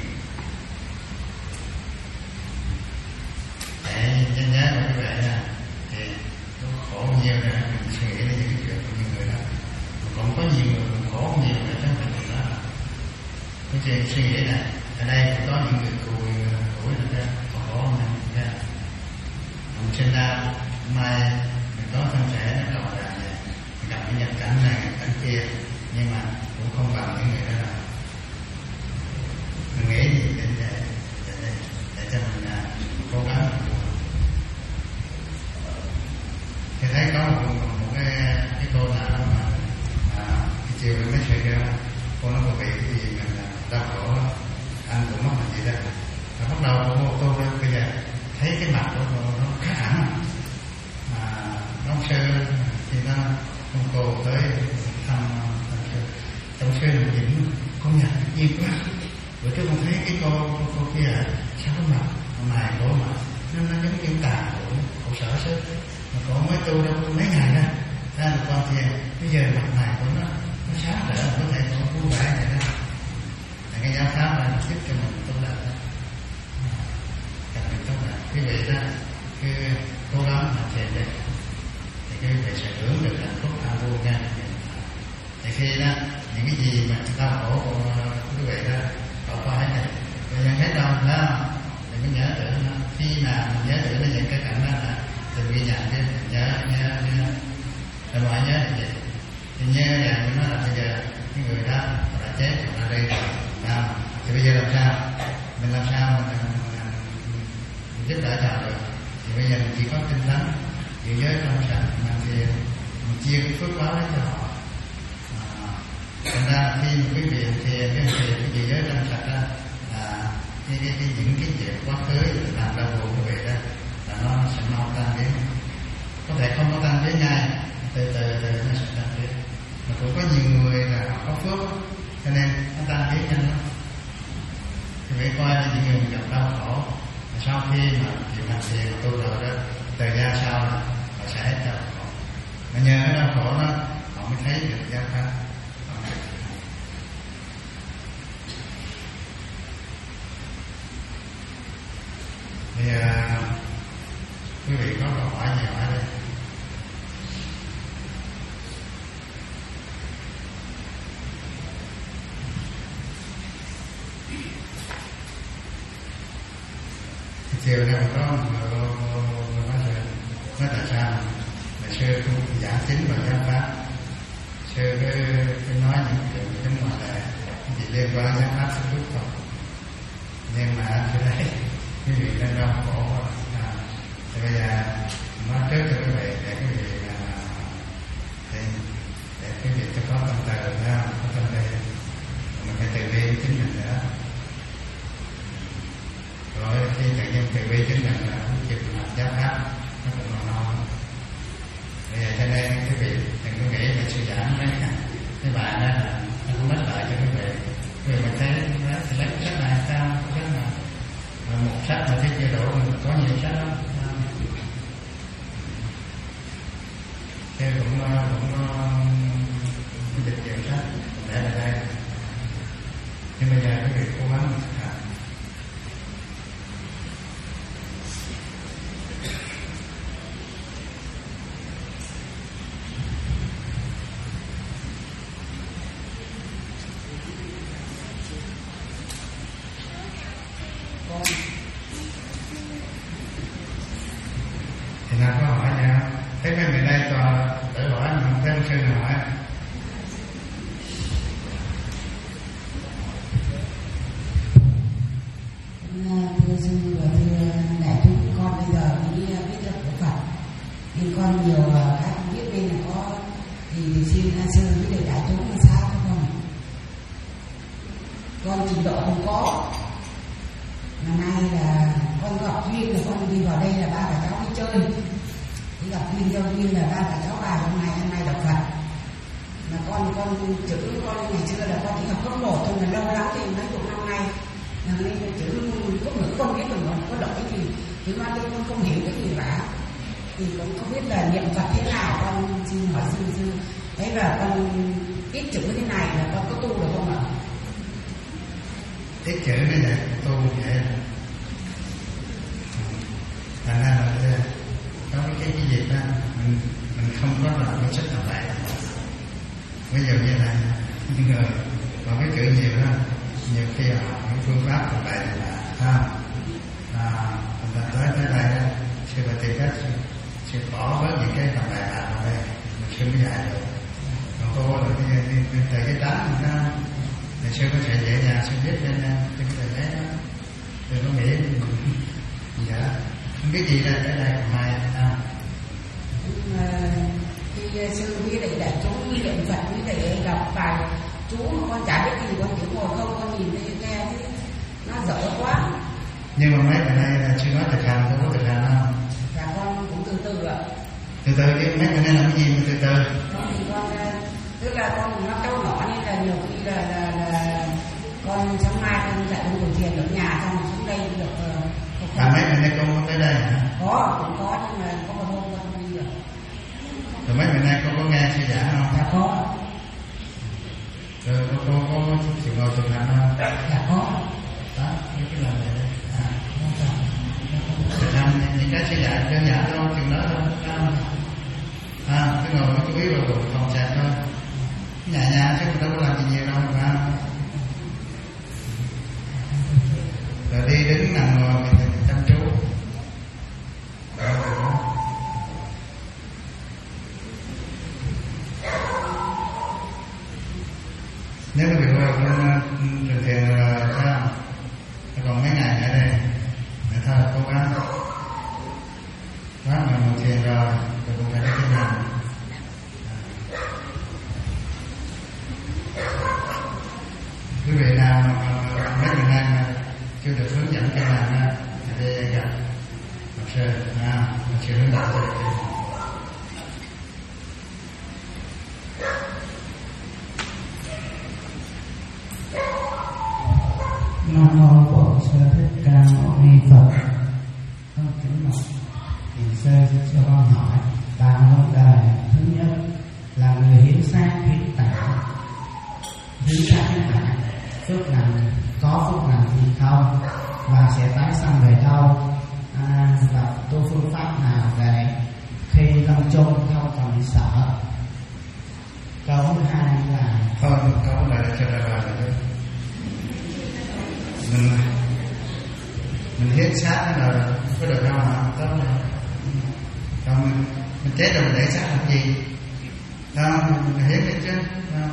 để nhớ nhớ mà như vậy nha. Thì khổ nhiều rồi mình suy nghĩ đến những cái chuyện của những người đó, mà còn có nhiều người còn khổ nhiều nữa chứ không phải đó. Cái chuyện suy nghĩ này ở đây cũng có những người cùi tuổi nữa ra còn khổ hơn mình ra. Mình sinh ra mai mình có thân thể nó cầu ra này, mình gặp những nhập cảnh này cảnh kia, nhưng mà cũng không bằng những người đó đâu. Mình nghĩ gì để để để, để cho mình uh, cố gắng. Thì thấy có một, một cái cái cô nào đó mà à, chiều đến mấy sự kêu cô nói cô bị cái gì mình đau khổ, anh cũng mất mình gì đó. Và bắt đầu cô cô đó bây giờ thấy cái mặt của cô nó khác hẳn, mà nó sơ thì nó con cô tới thăm trong sơ mình nhìn con nhặt nhiều quá. Bữa trước con thấy cái cô cô kia sao có mặt mày cổ mặt nó nó giống như tàn khổ khổ sở sớm. Mà cổ mới tu đâu mấy ngày đó ra được con thiền, bây giờ mặt mày của nó nó sáng rỡ, có thể có vui vẻ này đó. Là cái giáo pháp là giúp cho mình tốt đẹp đó, cảm mình tốt đẹp. Quý vị đó cứ cố gắng mà thiền được thì quý vị sẽ hưởng được hạnh phúc an vui nha. Thì khi đó những cái gì mà đau khổ của quý vị đó bỏ qua hết rồi, bây giờ hết đâu đó đừng có nhớ tưởng nó. Khi nào mình nhớ tưởng nó những cái cảnh đó là đừng ghi nhận chứ, nhớ nhớ nhớ là mọi nhớ là gì thì nhớ rằng nó là bây giờ cái người đó đã chết hoặc đã đi rồi, thì bây giờ làm sao mình làm sao mình, mình, mình, mình giúp đỡ họ được. Thì bây giờ mình chỉ có tinh tấn giữ giới trong sạch mà thì mình chia cái phước báo đến cho họ. Thành ra khi quý vị thì cái gì cái gì giới trong sạch đó là cái, cái, cái những cái chuyện quá khứ làm đau buồn quý vị đó là nó sẽ mau tan biến. Có thể không có tan biến ngay, từ từ từ nó sẽ tan biến. Mà cũng có nhiều người là họ có phước cho nên nó tan biến nhanh lắm. Thì phải coi là những người gặp đau khổ sau khi mà chịu hành thiền mà tu rồi đó, thời gian sau là họ sẽ hết đau khổ. Mà nhờ cái đau khổ đó họ mới thấy được giáo pháp. Thì à, quý vị có câu hỏi gì hỏi đây. Chiều nay có một người nói là nói tại sao mà sư không giảng chính và giáo pháp, sư cứ, cứ nói những chuyện bên ngoài là chỉ liên quan giáo pháp sư Đức Phật, nhưng mà tôi thấy quý vị đang đau khổ quá. À, thì bây giờ nói trước cho quý vị để quý vị à, để, để quý vị cho có tâm từ ra, có tâm từ mình phải tự vi chính mình nữa. Rồi khi tự nhiên tự vi chính mình là cũng chịu làm giáo pháp nó cũng là non. Bây giờ cho nên quý vị đừng có nghĩ là sư giảng mấy cái bài đó là nó không mất lợi cho quý vị. Quý vị mình thấy nó thì lấy sách này sao sách nào mà một sách mà thích chế độ mình có nhiều sách lắm. Thế cũng cũng có dịch chuyển sách để lại đây. Nhưng bây giờ quý vị cố gắng mình thực hành. Thì nào có hỏi nha. Thế mấy người đây toàn tự hỏi mà không thấy ông sư nào hỏi. Thưa sư và thưa đại chúng, con bây giờ mới biết được của Phật thì con có. Mà nay là con gặp duyên là con đi vào đây là ba cả cháu đi chơi, đi gặp duyên giao duyên là ba cả cháu vào hôm nay hôm nay đọc Phật. Mà con con chữ con ngày xưa là con chỉ học cấp một thôi, mà lâu lắm thì mấy chục năm nay là nên chữ có ngữ con biết rồi, còn có đọc cái gì chứ mà tôi con không hiểu cái gì cả, thì cũng không biết là niệm Phật thế nào. Con xin hỏi sư sư đấy, và con ít chữ thế này là con có tu được không ạ? Ít chữ này là tu vậy. Thành ra là có cái cái việc đó mình mình không có làm cái sức làm lại. Ví dụ như là những người còn cái chữ nhiều đó, nhiều khi học những phương pháp làm lại là không à, mình ta tới tới đây đó, sư bà tìm cách sư, sư bỏ bớt những cái làm lại làm ở đây, mình sư mới dạy được. Còn cô là đi từ cái trắng mình đó, thì sư có thể dễ dàng sư viết lên trên cái tờ giấy đó, đừng có nghĩ dạ không biết gì đây, cái này còn mai à. Khi sư với lại đại chúng với niệm Phật với lại đọc bài chú mà con chả biết gì, con chỉ ngồi không, con nhìn thấy nghe thấy nó dở quá. Nhưng mà mấy cái này là sư nói thực hành, có có thực hành không? Dạ con cũng từ từ ạ. Từ từ chứ mấy cái này làm cái gì mà từ từ? Con thì con tức là con nó trâu nhỏ nên là nhiều khi là là, là con sáng mai con dạy con ngồi thiền ở nhà, xong xuống đây được. À mấy ngày nay con có tới đây hả? Có, cũng có, nhưng mà có một hôm con không đi được. Rồi mấy ngày nay con có nghe sư giảng không? Dạ có. Rồi con có, có, có chịu ngồi thực hành không? Dạ có. Đó, cái làm vậy đấy. À, thực hành những cái sư giảng đơn giản thôi, chừng đó thôi. À, cứ ngồi chú ý vào phòng sạch thôi. Nhà nhà chứ mình đâu có làm gì nhiều đâu mà. Rồi đi đứng nằm ngồi mình thì chăm chú. Nếu cái việc của con thực hiện là sao? Còn mấy ngày nữa đây, để thôi cố gắng. Đó mà một thiền rồi, rồi cũng phải đi thế nào? Quý vị nào mấy ngày nay mà chưa được hướng dẫn cái làm á, thì đây gặp học sư, à, học sư hướng dẫn cho được. Nam mô Bổn Sư Thích Ca Mâu Ni Phật. Con kính mời thiền sư cho con hỏi ba vấn đề. Thứ nhất là người hiến xác hiến tạng, hiến xác hiến tạng phước lành có phước lành gì không, và sẽ tái sanh về đâu, à, và tu phương pháp nào để khi lâm chung không còn bị sợ. Câu thứ hai là thôi câu này là cho ra bài rồi. mình mình hiến xác cái nào có được không hả? Tốt rồi. Còn mình, mình chết rồi mình để xác làm gì? Đâu mình hiến được chứ? Đâu.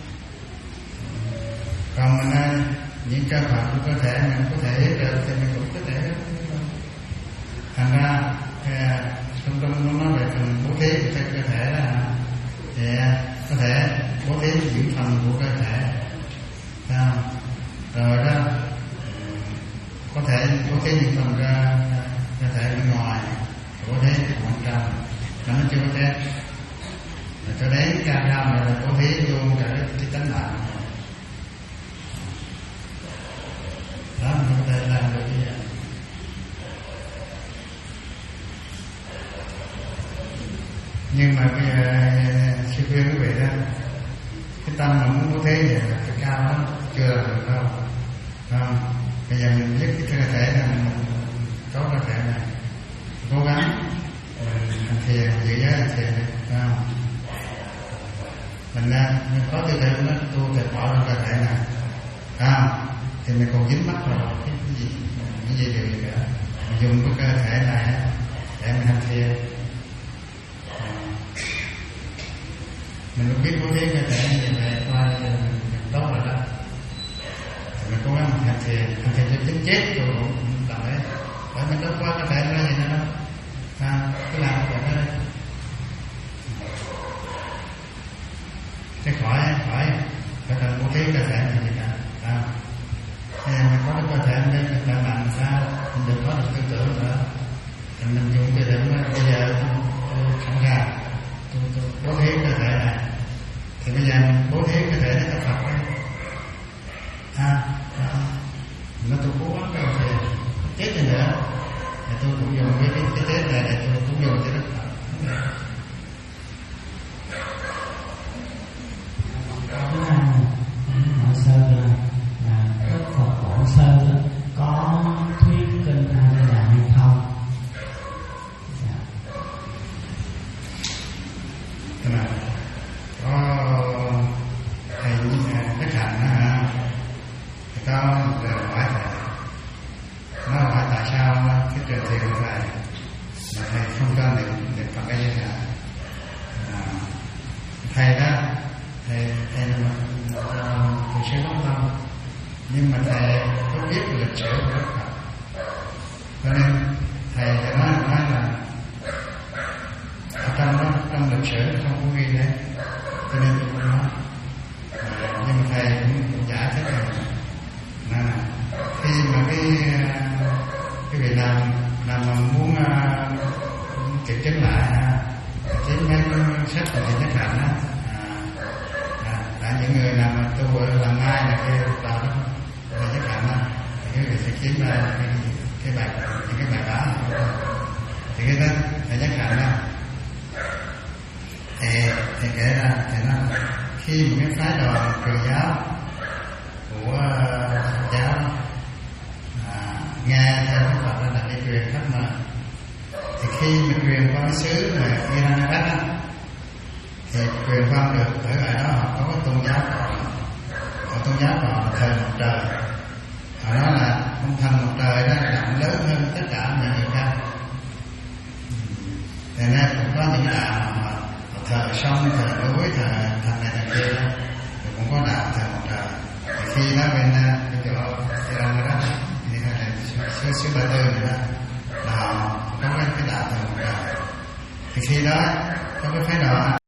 Còn mình những cơ bản của cơ thể mình có thể hiến được thì mình cũng có thể. Thành ra trong trong nó nói về phần bố thí của cơ thể đó hả? Thì có thể bố thí những phần của cơ thể. Sao? Rồi đó có thể bố thí những phần ra cơ thể bên ngoài, bố thí bên trong, nó chưa có thế. Rồi cho đến cao cao này là bố thí luôn cả cái, cái tánh mạng. Đó mình có thể làm được như vậy. Nhưng mà bây giờ sư khuyên quý vị đó, cái tâm mà muốn bố thí vậy là phải cao lắm, chưa là được đâu. Không, bây giờ mình biết cái cơ thể là mình có cơ thể này, cố gắng mình thiền, giữ giới là thiền đấy, không? Mình, mình có tư tưởng nó tu thì bỏ ra cơ thể này, không? Thì mình còn dính mắc vào cái, cái gì, những gì điều gì nữa. Mình dùng cái cơ thể này để mình hành thiền. Mình cũng biết bố thí cơ thể như vậy qua thì mình tốt rồi đó. Mình cố gắng hành thiền, hành thiền cho chính chết rồi cũng làm đấy. Bởi mình đâu qua cơ thể ra gì nữa đâu. À, cứ làm cái đó đây. Chứ khỏi, khỏi, phải cần bố thí cơ thể này gì cả. À, thì mình có được cơ thể nên mình khỏe mạnh sao mình đừng có được tư tưởng nữa. Thì mình dùng tư tưởng bây giờ tôi không ra tôi, tôi bố thí cơ thể này, thì bây giờ mình bố thí cơ thể để tập Phật đấy. À, nó tôi cố gắng rồi thì chết đi nữa thì tôi cũng dùng cái cái, cái tết này để tôi cũng dùng cho Đức Phật. Thứ hai hỏi sơ là là Đức Phật Bổn Sơ có thuyết kinh A Di Đà hay không? Dạ. Thế nào? Có thầy Đức Hạnh đó hả? Thì có lời hỏi thầy, nó hỏi tại sao cái trường thiền của thầy mà thầy không cho niệm niệm Phật A Di Đà. À, thầy đó thầy thầy là thầy sư Quán Tâm, nhưng mà thầy có biết lịch sử của Đức Phật, cho nên thầy đã nói nói là ở trong đó trong lịch sử không có ghi đấy, cho nên tôi không nói. À, nhưng mà thầy cũng, cũng giải thích rằng là khi mà cái cái vị nào nào mà muốn uh, kiểm chứng lại chính mấy sách của thầy Nhất Hạnh á, à, à, những người nào mà tu làm ngay là cái tòa đó thầy Nhất Hạnh á, thì cái người sẽ kiếm ra cái, cái bài những cái bài báo này. Thì cái đó thầy Nhất Hạnh á, thì thầy kể ra thì nó khi một cái phái đoàn truyền giáo của Phật giáo à, nghe theo Đức Phật là đi truyền khắp nơi, thì khi mà truyền qua cái xứ mà Iran Iraq á, thì truyền qua được ở tại đó họ có cái tôn giáo còn, có tôn giáo còn thần mặt trời. Họ nói là ông thần mặt trời đó rộng lớn hơn tất cả những người khác. Thì nay cũng có những đạo mà thờ sông, thờ núi, thờ thần này thần kia đó, thì cũng có đạo thờ mặt trời. Thì khi đó bên cái chỗ Iran đó thì là xứ xứ Ba Tư này đó là họ có cái đạo thờ mặt trời. Thì khi đó có cái phái đoàn